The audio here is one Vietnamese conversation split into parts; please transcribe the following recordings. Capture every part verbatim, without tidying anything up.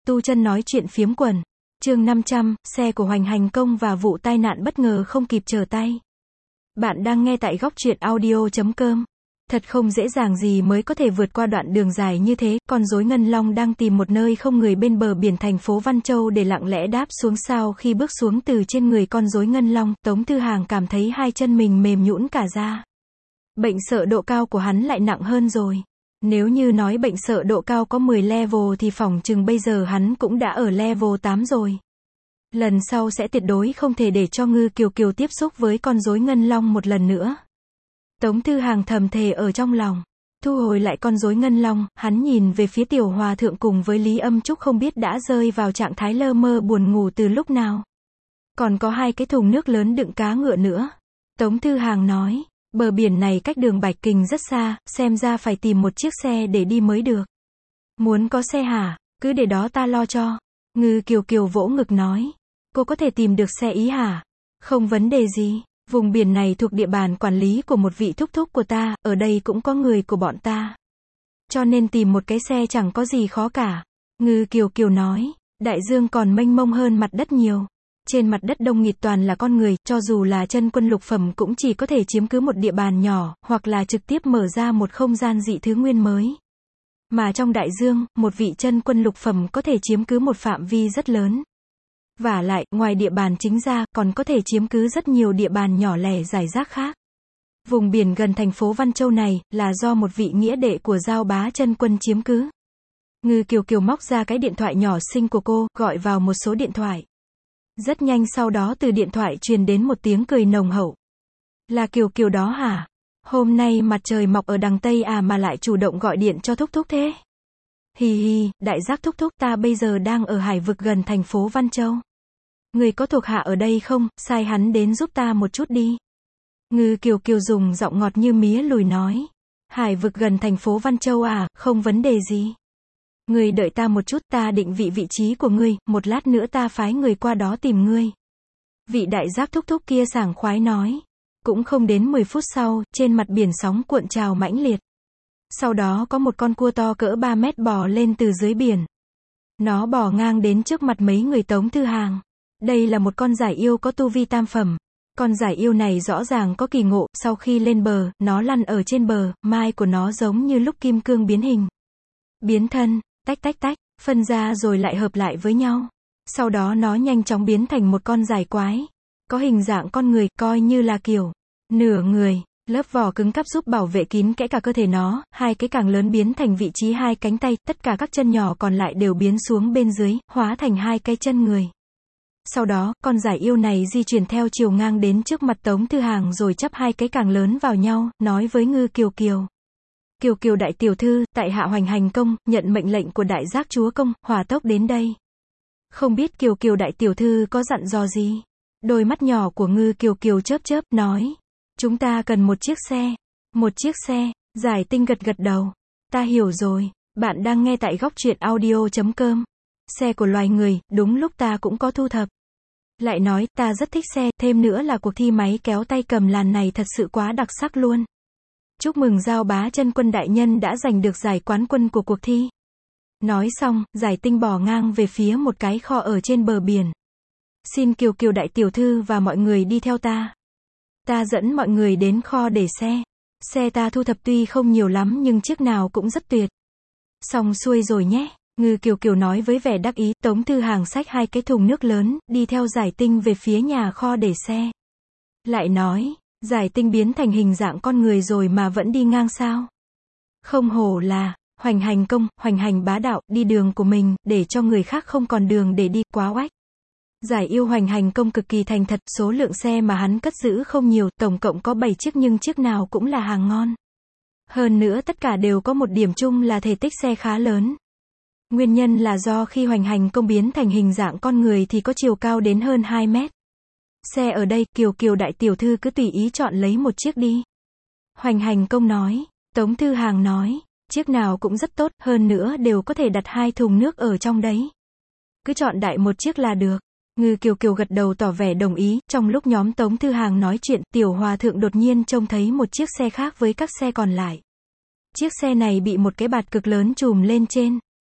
tu chân nói chuyện phiếm quần. Chương năm trăm, xe của Hoành Hành Công và vụ tai nạn bất ngờ không kịp trở tay. Bạn đang nghe tại góc truyện audio chấm com. Thật không dễ dàng gì mới có thể vượt qua đoạn đường dài như thế, con rối Ngân Long đang tìm một nơi không người bên bờ biển thành phố Văn Châu để lặng lẽ đáp xuống. Sau khi bước xuống từ trên người con rối Ngân Long, Tống Thư Hàng cảm thấy hai chân mình mềm nhũn cả ra. Bệnh sợ độ cao của hắn lại nặng hơn rồi. Nếu như nói bệnh sợ độ cao có mười level thì phỏng chừng bây giờ hắn cũng đã ở level tám rồi. Lần sau sẽ tuyệt đối không thể để cho Ngư Kiều Kiều tiếp xúc với con rối Ngân Long một lần nữa. Tống Thư Hàng thầm thề ở trong lòng. Thu hồi lại con rối Ngân Long, hắn nhìn về phía Tiểu Hòa Thượng cùng với Lý Âm Trúc không biết đã rơi vào trạng thái lơ mơ buồn ngủ từ lúc nào. Còn có hai cái thùng nước lớn đựng cá ngựa nữa. Tống Thư Hàng nói, bờ biển này cách đường Bạch Kình rất xa, xem ra phải tìm một chiếc xe để đi mới được. Muốn có xe hả? Cứ để đó ta lo cho. Ngư Kiều Kiều vỗ ngực nói. Cô có thể tìm được xe ý hả? Không vấn đề gì. Vùng biển này thuộc địa bàn quản lý của một vị thúc thúc của ta, ở đây cũng có người của bọn ta. Cho nên tìm một cái xe chẳng có gì khó cả. Ngư Kiều Kiều nói, đại dương còn mênh mông hơn mặt đất nhiều. Trên mặt đất đông nghịt toàn là con người, cho dù là chân quân lục phẩm cũng chỉ có thể chiếm cứ một địa bàn nhỏ, hoặc là trực tiếp mở ra một không gian dị thứ nguyên mới. Mà trong đại dương, một vị chân quân lục phẩm có thể chiếm cứ một phạm vi rất lớn. Vả lại, ngoài địa bàn chính ra, còn có thể chiếm cứ rất nhiều địa bàn nhỏ lẻ rải rác khác. Vùng biển gần thành phố Văn Châu này, là do một vị nghĩa đệ của Giao Bá chân quân chiếm cứ. Ngư Kiều Kiều móc ra cái điện thoại nhỏ xinh của cô, gọi vào một số điện thoại. Rất nhanh sau đó từ điện thoại truyền đến một tiếng cười nồng hậu. Là Kiều Kiều đó hả? Hôm nay mặt trời mọc ở đằng Tây à mà lại chủ động gọi điện cho thúc thúc thế? Hì hì, đại giác thúc thúc, ta bây giờ đang ở hải vực gần thành phố Văn Châu. Người có thuộc hạ ở đây không, sai hắn đến giúp ta một chút đi. Ngư Kiều Kiều dùng giọng ngọt như mía lùi nói. Hải vực gần thành phố Văn Châu à, không vấn đề gì. Người đợi ta một chút, ta định vị vị trí của ngươi, một lát nữa ta phái người qua đó tìm ngươi. Vị đại giác thúc thúc kia sảng khoái nói. Cũng không đến mười phút sau, trên mặt biển sóng cuộn trào mãnh liệt. Sau đó có một con cua to cỡ ba mét bò lên từ dưới biển. Nó bò ngang đến trước mặt mấy người Tống Thư Hàng. Đây là một con giải yêu có tu vi tam phẩm. Con giải yêu này rõ ràng có kỳ ngộ, sau khi lên bờ, nó lăn ở trên bờ, mai của nó giống như lúc kim cương biến hình. Biến thân, tách tách tách, phân ra rồi lại hợp lại với nhau. Sau đó nó nhanh chóng biến thành một con giải quái. Có hình dạng con người, coi như là kiểu nửa người. Lớp vỏ cứng cáp giúp bảo vệ kín kẽ cả cơ thể nó, hai cái càng lớn biến thành vị trí hai cánh tay, tất cả các chân nhỏ còn lại đều biến xuống bên dưới, hóa thành hai cái chân người. Sau đó, con giải yêu này di chuyển theo chiều ngang đến trước mặt Tống Thư Hàng rồi chắp hai cái càng lớn vào nhau, nói với Ngư Kiều Kiều. Kiều Kiều đại tiểu thư, tại hạ Hoành Hành Công, nhận mệnh lệnh của đại giác chúa công, hỏa tốc đến đây. Không biết Kiều Kiều đại tiểu thư có dặn dò gì? Đôi mắt nhỏ của Ngư Kiều Kiều chớp chớp, nói. Chúng ta cần một chiếc xe. Một chiếc xe, Giải Tinh gật gật đầu. Ta hiểu rồi, bạn đang nghe tại góc truyện audio chấm com. Xe của loài người, đúng lúc ta cũng có thu thập. Lại nói, ta rất thích xe, thêm nữa là cuộc thi máy kéo tay cầm làn này thật sự quá đặc sắc luôn. Chúc mừng Giao Bá chân quân đại nhân đã giành được giải quán quân của cuộc thi. Nói xong, Giải Tinh bò ngang về phía một cái kho ở trên bờ biển. Xin Kiều Kiều đại tiểu thư và mọi người đi theo ta. Ta dẫn mọi người đến kho để xe. Xe ta thu thập tuy không nhiều lắm nhưng chiếc nào cũng rất tuyệt. Xong xuôi rồi nhé. Ngư Kiều Kiều nói với vẻ đắc ý. Tống Thư Hàng xách hai cái thùng nước lớn, đi theo Giải Tinh về phía nhà kho để xe. Lại nói, Giải Tinh biến thành hình dạng con người rồi mà vẫn đi ngang sao? Không hổ là Hoành Hành Công, hoành hành bá đạo, đi đường của mình, để cho người khác không còn đường để đi, quá oách. Giải yêu Hoành Hành Công cực kỳ thành thật, số lượng xe mà hắn cất giữ không nhiều, tổng cộng có bảy chiếc nhưng chiếc nào cũng là hàng ngon. Hơn nữa tất cả đều có một điểm chung là thể tích xe khá lớn. Nguyên nhân là do khi Hoành Hành Công biến thành hình dạng con người thì có chiều cao đến hơn hai mét. Xe ở đây, Kiều Kiều đại tiểu thư cứ tùy ý chọn lấy một chiếc đi. Hoành Hành Công nói. Tống Thư Hàng nói. Chiếc nào cũng rất tốt, hơn nữa đều có thể đặt hai thùng nước ở trong đấy. Cứ chọn đại một chiếc là được. Ngư Kiều Kiều gật đầu tỏ vẻ đồng ý. Trong lúc nhóm Tống Thư Hàng nói chuyện, Tiểu Hòa Thượng đột nhiên trông thấy một chiếc xe khác với các xe còn lại. Chiếc xe này bị một cái bạt cực lớn trùm lên trên.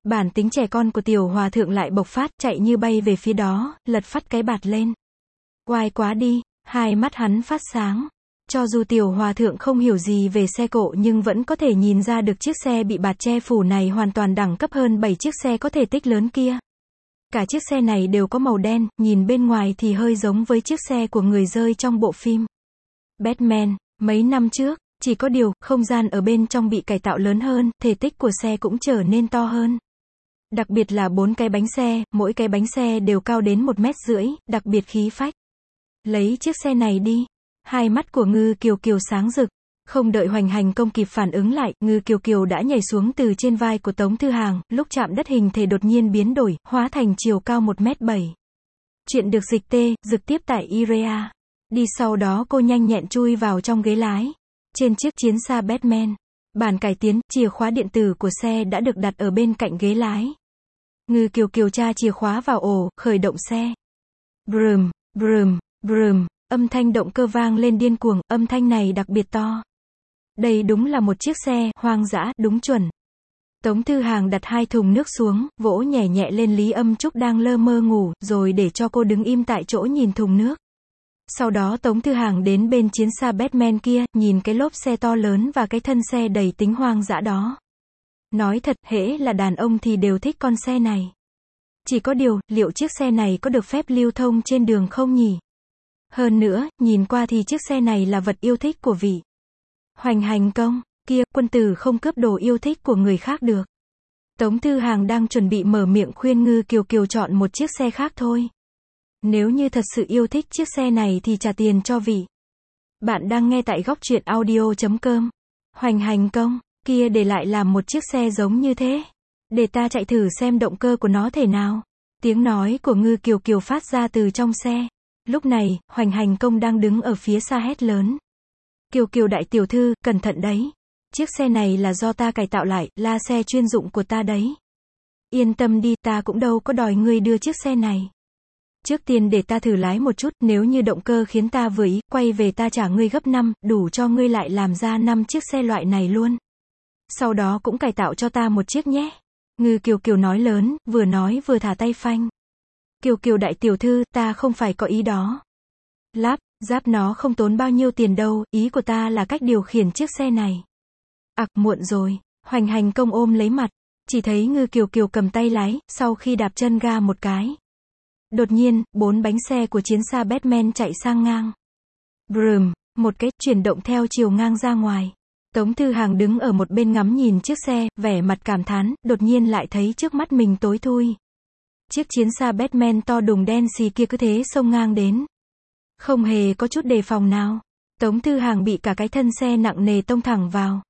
Bản tính trẻ con của tiểu hòa thượng lại bộc phát, chạy như bay về phía đó, lật phắt cái bạt lên. Oai quá đi, hai mắt hắn phát sáng. Cho dù tiểu hòa thượng không hiểu gì về xe cộ nhưng vẫn có thể nhìn ra được chiếc xe bị bạt che phủ này hoàn toàn đẳng cấp hơn bảy chiếc xe có thể tích lớn kia. Cả chiếc xe này đều có màu đen, nhìn bên ngoài thì hơi giống với chiếc xe của người rơi trong bộ phim Batman, mấy năm trước. Chỉ có điều, không gian ở bên trong bị cải tạo lớn hơn, thể tích của xe cũng trở nên to hơn. Đặc biệt là bốn cái bánh xe, mỗi cái bánh xe đều cao đến một mét rưỡi, đặc biệt khí phách. Lấy chiếc xe này đi. Hai mắt của Ngư Kiều Kiều sáng rực. Không đợi Hoành Hành Công kịp phản ứng lại, Ngư Kiều Kiều đã nhảy xuống từ trên vai của Tống Thư Hàng, lúc chạm đất hình thể đột nhiên biến đổi, hóa thành chiều cao một mét bảy. Chuyện được dịch tê, dịch tiếp tại i rờ a. Đi sau đó cô nhanh nhẹn chui vào trong ghế lái. Trên chiếc chiến xa Batman, bản cải tiến, chìa khóa điện tử của xe đã được đặt ở bên cạnh ghế lái. Ngư Kiều Kiều tra chìa khóa vào ổ, khởi động xe. Brum, brum, brum, âm thanh động cơ vang lên điên cuồng, âm thanh này đặc biệt to. Đây đúng là một chiếc xe hoang dã, đúng chuẩn. Tống Thư Hàng đặt hai thùng nước xuống, vỗ nhẹ nhẹ lên Lý Âm Trúc đang lơ mơ ngủ, rồi để cho cô đứng im tại chỗ nhìn thùng nước. Sau đó Tống Thư Hàng đến bên chiến xa Batman kia, nhìn cái lốp xe to lớn và cái thân xe đầy tính hoang dã đó. Nói thật, hễ là đàn ông thì đều thích con xe này. Chỉ có điều, liệu chiếc xe này có được phép lưu thông trên đường không nhỉ? Hơn nữa, nhìn qua thì chiếc xe này là vật yêu thích của vị Hoành Hành Công, kia, quân tử không cướp đồ yêu thích của người khác được. Tống Thư Hàng đang chuẩn bị mở miệng khuyên Ngư Kiều Kiều chọn một chiếc xe khác thôi. Nếu như thật sự yêu thích chiếc xe này thì trả tiền cho vị. Bạn đang nghe tại góc truyện audio chấm com. Hoành Hành Công, kia để lại làm một chiếc xe giống như thế. Để ta chạy thử xem động cơ của nó thế nào. Tiếng nói của Ngư Kiều Kiều phát ra từ trong xe. Lúc này, Hoành Hành Công đang đứng ở phía xa hét lớn. Kiều Kiều đại tiểu thư, cẩn thận đấy. Chiếc xe này là do ta cải tạo lại, là xe chuyên dụng của ta đấy. Yên tâm đi, ta cũng đâu có đòi ngươi đưa chiếc xe này. Trước tiên để ta thử lái một chút, nếu như động cơ khiến ta vừa ý, quay về ta trả ngươi gấp năm, đủ cho ngươi lại làm ra năm chiếc xe loại này luôn. Sau đó cũng cải tạo cho ta một chiếc nhé. Ngư Kiều Kiều nói lớn, vừa nói vừa thả tay phanh. Kiều Kiều đại tiểu thư, ta không phải có ý đó. Lắp, ráp nó không tốn bao nhiêu tiền đâu, ý của ta là cách điều khiển chiếc xe này. Ặc, muộn rồi. Hoành Hành Công ôm lấy mặt. Chỉ thấy Ngư Kiều Kiều cầm tay lái, sau khi đạp chân ga một cái. Đột nhiên, bốn bánh xe của chiến xa Batman chạy sang ngang. Brum, một cái, chuyển động theo chiều ngang ra ngoài. Tống Thư Hàng đứng ở một bên ngắm nhìn chiếc xe, vẻ mặt cảm thán, đột nhiên lại thấy trước mắt mình tối thui. Chiếc chiến xa Batman to đùng đen xì kia cứ thế xông ngang đến. Không hề có chút đề phòng nào. Tống Thư Hàng bị cả cái thân xe nặng nề tông thẳng vào.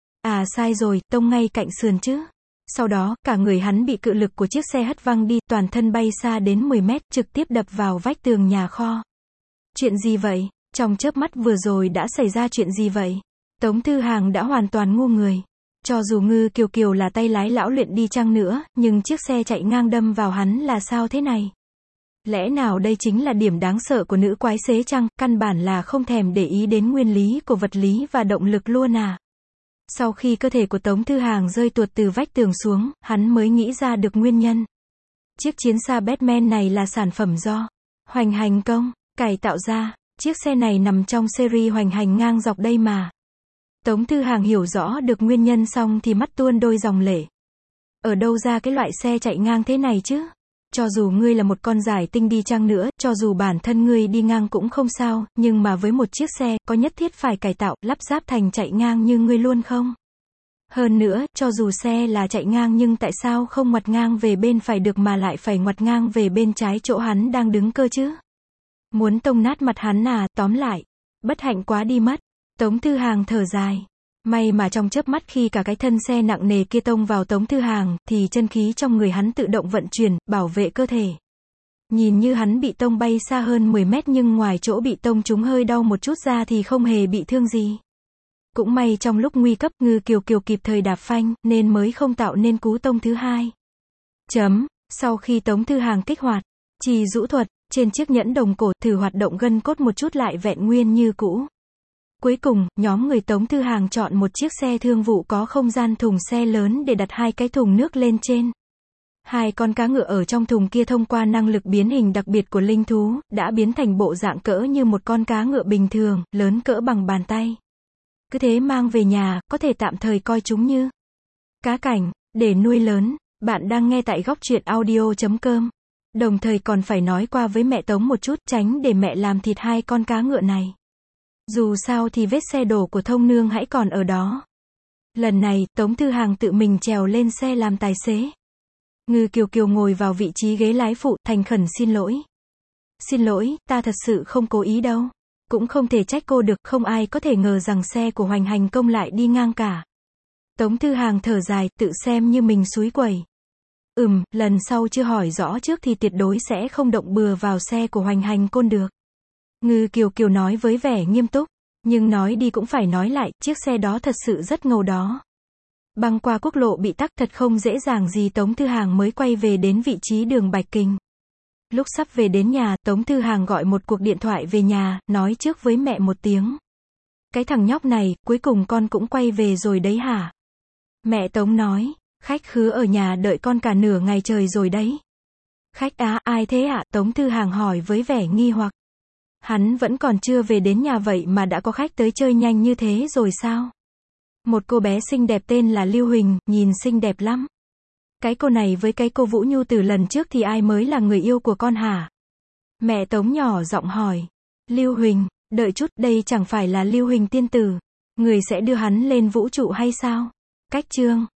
À sai rồi, tông ngay cạnh sườn chứ. Sau đó, cả người hắn bị cự lực của chiếc xe hất văng đi, toàn thân bay xa đến mười mét, trực tiếp đập vào vách tường nhà kho. Chuyện gì vậy? Trong chớp mắt vừa rồi đã xảy ra chuyện gì vậy? Tống Thư Hàng đã hoàn toàn ngu người. Cho dù Ngư Kiều Kiều là tay lái lão luyện đi chăng nữa, nhưng chiếc xe chạy ngang đâm vào hắn là sao thế này? Lẽ nào đây chính là điểm đáng sợ của nữ quái xế chăng, căn bản là không thèm để ý đến nguyên lý của vật lý và động lực luôn à? Sau khi cơ thể của Tống Thư Hàng rơi tuột từ vách tường xuống, hắn mới nghĩ ra được nguyên nhân. Chiếc chiến xa Batman này là sản phẩm do Hoành Hành Công cải tạo ra. Chiếc xe này nằm trong series hoành hành ngang dọc đây mà. Tống Thư Hàng hiểu rõ được nguyên nhân xong thì mắt tuôn đôi dòng lệ. Ở đâu ra cái loại xe chạy ngang thế này chứ? Cho dù ngươi là một con giải tinh đi chăng nữa, cho dù bản thân ngươi đi ngang cũng không sao, nhưng mà với một chiếc xe, có nhất thiết phải cải tạo, lắp ráp thành chạy ngang như ngươi luôn không? Hơn nữa, cho dù xe là chạy ngang nhưng tại sao không ngoặt ngang về bên phải được mà lại phải ngoặt ngang về bên trái chỗ hắn đang đứng cơ chứ? Muốn tông nát mặt hắn à, tóm lại. Bất hạnh quá đi mất. Tống Thư Hàng thở dài. May mà trong chớp mắt khi cả cái thân xe nặng nề kia tông vào Tống Thư Hàng, thì chân khí trong người hắn tự động vận chuyển, bảo vệ cơ thể. Nhìn như hắn bị tông bay xa hơn mười mét nhưng ngoài chỗ bị tông trúng hơi đau một chút ra thì không hề bị thương gì. Cũng may trong lúc nguy cấp, Ngư Kiều Kiều kịp thời đạp phanh, nên mới không tạo nên cú tông thứ hai. Chấm. Sau khi Tống Thư Hàng kích hoạt trì rũ thuật, trên chiếc nhẫn đồng cổ, thử hoạt động gân cốt một chút lại vẹn nguyên như cũ. Cuối cùng, nhóm người Tống Thư Hàng chọn một chiếc xe thương vụ có không gian thùng xe lớn để đặt hai cái thùng nước lên trên. Hai con cá ngựa ở trong thùng kia thông qua năng lực biến hình đặc biệt của linh thú, đã biến thành bộ dạng cỡ như một con cá ngựa bình thường, lớn cỡ bằng bàn tay. Cứ thế mang về nhà, có thể tạm thời coi chúng như cá cảnh, để nuôi lớn. Bạn đang nghe tại góc truyện audio chấm com. Đồng thời còn phải nói qua với mẹ Tống một chút, tránh để mẹ làm thịt hai con cá ngựa này. Dù sao thì vết xe đổ của Thông Nương hãy còn ở đó. Lần này, Tống Thư Hàng tự mình trèo lên xe làm tài xế. Ngư Kiều Kiều ngồi vào vị trí ghế lái phụ, thành khẩn xin lỗi. Xin lỗi, ta thật sự không cố ý đâu. Cũng không thể trách cô được, không ai có thể ngờ rằng xe của Hoành Hành Công lại đi ngang cả. Tống Thư Hàng thở dài, tự xem như mình xúi quẩy. Ừm, lần sau chưa hỏi rõ trước thì tuyệt đối sẽ không động bừa vào xe của Hoành Hành Côn được. Ngư Kiều Kiều nói với vẻ nghiêm túc. Nhưng nói đi cũng phải nói lại, chiếc xe đó thật sự rất ngầu đó. Băng qua quốc lộ bị tắc thật không dễ dàng gì. Tống Thư Hàng mới quay về đến vị trí đường Bạch Kình. Lúc sắp về đến nhà, Tống Thư Hàng gọi một cuộc điện thoại về nhà, nói trước với mẹ một tiếng. Cái thằng nhóc này, cuối cùng con cũng quay về rồi đấy hả? Mẹ Tống nói, khách khứa ở nhà đợi con cả nửa ngày trời rồi đấy. Khách á, ai thế ạ? Tống Thư Hàng hỏi với vẻ nghi hoặc. Hắn vẫn còn chưa về đến nhà vậy mà đã có khách tới chơi nhanh như thế rồi sao? Một cô bé xinh đẹp tên là Lưu Huỳnh, nhìn xinh đẹp lắm. Cái cô này với cái cô Vũ Nhu từ lần trước thì ai mới là người yêu của con hả? Mẹ Tống nhỏ giọng hỏi. Lưu Huỳnh, đợi chút, đây chẳng phải là Lưu Huỳnh tiên tử, người sẽ đưa hắn lên vũ trụ hay sao? Cách chương.